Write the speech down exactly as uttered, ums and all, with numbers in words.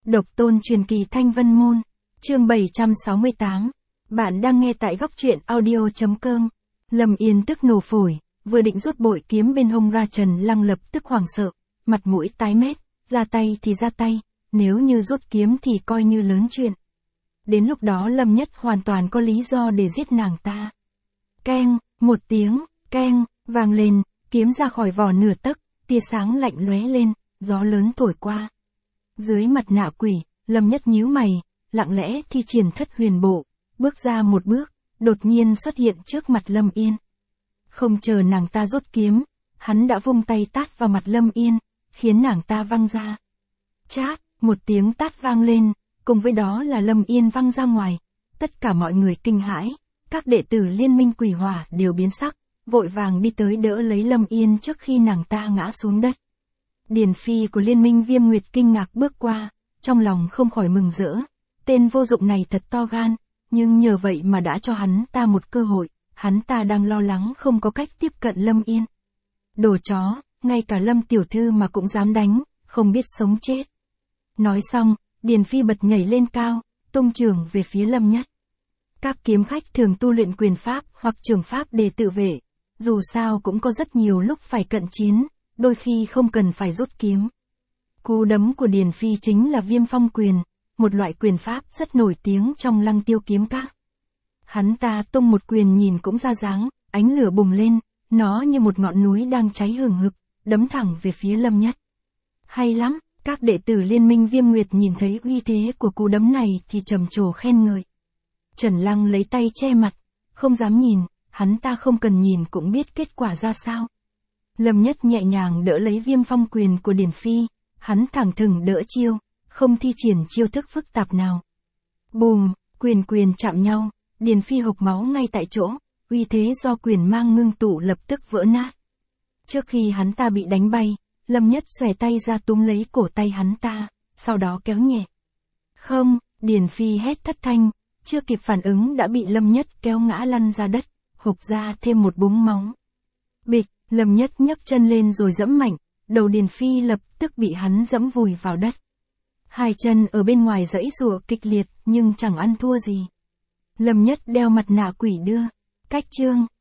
Độc tôn truyền kỳ Thanh Vân Môn, chương bảy trăm sáu mươi tám. Bạn đang nghe tại góc truyện audio.com. Lâm Yên tức nổ phổi, vừa định rút bội kiếm bên hông ra, Trần Lăng lập tức hoảng sợ, mặt mũi tái mét, ra tay thì ra tay, nếu như rút kiếm thì coi như lớn chuyện. Đến lúc đó Lâm Nhất hoàn toàn có lý do để giết nàng ta. Keng, một tiếng, keng, vang lên, kiếm ra khỏi vỏ nửa tấc, tia sáng lạnh lóe lên, gió lớn thổi qua. Dưới mặt nạ quỷ, Lâm Nhất nhíu mày, lặng lẽ thi triển thất huyền bộ, bước ra một bước, đột nhiên xuất hiện trước mặt Lâm Yên. Không chờ nàng ta rút kiếm, hắn đã vung tay tát vào mặt Lâm Yên, khiến nàng ta văng ra. Chát, một tiếng tát vang lên, cùng với đó là Lâm Yên văng ra ngoài. Tất cả mọi người kinh hãi, các đệ tử liên minh quỷ hỏa đều biến sắc, vội vàng đi tới đỡ lấy Lâm Yên trước khi nàng ta ngã xuống đất. Điền Phi của liên minh Viêm Nguyệt kinh ngạc bước qua, trong lòng không khỏi mừng rỡ. Tên vô dụng này thật to gan, nhưng nhờ vậy mà đã cho hắn ta một cơ hội, hắn ta đang lo lắng không có cách tiếp cận Lâm Yên. Đồ chó, ngay cả Lâm tiểu thư mà cũng dám đánh, không biết sống chết. Nói xong, Điền Phi bật nhảy lên cao, tung chưởng về phía Lâm Nhất. Các kiếm khách thường tu luyện quyền pháp hoặc trường pháp để tự vệ, dù sao cũng có rất nhiều lúc phải cận chiến, đôi khi không cần phải rút kiếm. Cú đấm của Điền Phi chính là Viêm Phong quyền, một loại quyền pháp rất nổi tiếng trong Lăng Tiêu kiếm các. Hắn ta tung một quyền nhìn cũng ra dáng, ánh lửa bùng lên, nó như một ngọn núi đang cháy hừng hực, đấm thẳng về phía Lâm Nhất. Hay lắm, các đệ tử liên minh Viêm Nguyệt nhìn thấy uy thế của cú đấm này thì trầm trồ khen ngợi. Trần Lăng lấy tay che mặt, không dám nhìn, hắn ta không cần nhìn cũng biết kết quả ra sao. Lâm Nhất nhẹ nhàng đỡ lấy Viêm Phong quyền của Điền Phi, hắn thẳng thừng đỡ chiêu, không thi triển chiêu thức phức tạp nào. Bùm, quyền quyền chạm nhau, Điền Phi hộc máu ngay tại chỗ, uy thế do quyền mang ngưng tụ lập tức vỡ nát. Trước khi hắn ta bị đánh bay, Lâm Nhất xòe tay ra túm lấy cổ tay hắn ta, sau đó kéo nhẹ. Không, Điền Phi hét thất thanh, chưa kịp phản ứng đã bị Lâm Nhất kéo ngã lăn ra đất, hộc ra thêm một búng máu. Bịch, Lâm Nhất nhấc chân lên rồi giẫm mạnh, đầu Điền Phi lập tức bị hắn giẫm vùi vào đất. Hai chân ở bên ngoài giãy giụa kịch liệt nhưng chẳng ăn thua gì. Lâm Nhất đeo mặt nạ quỷ đưa. Cách chương,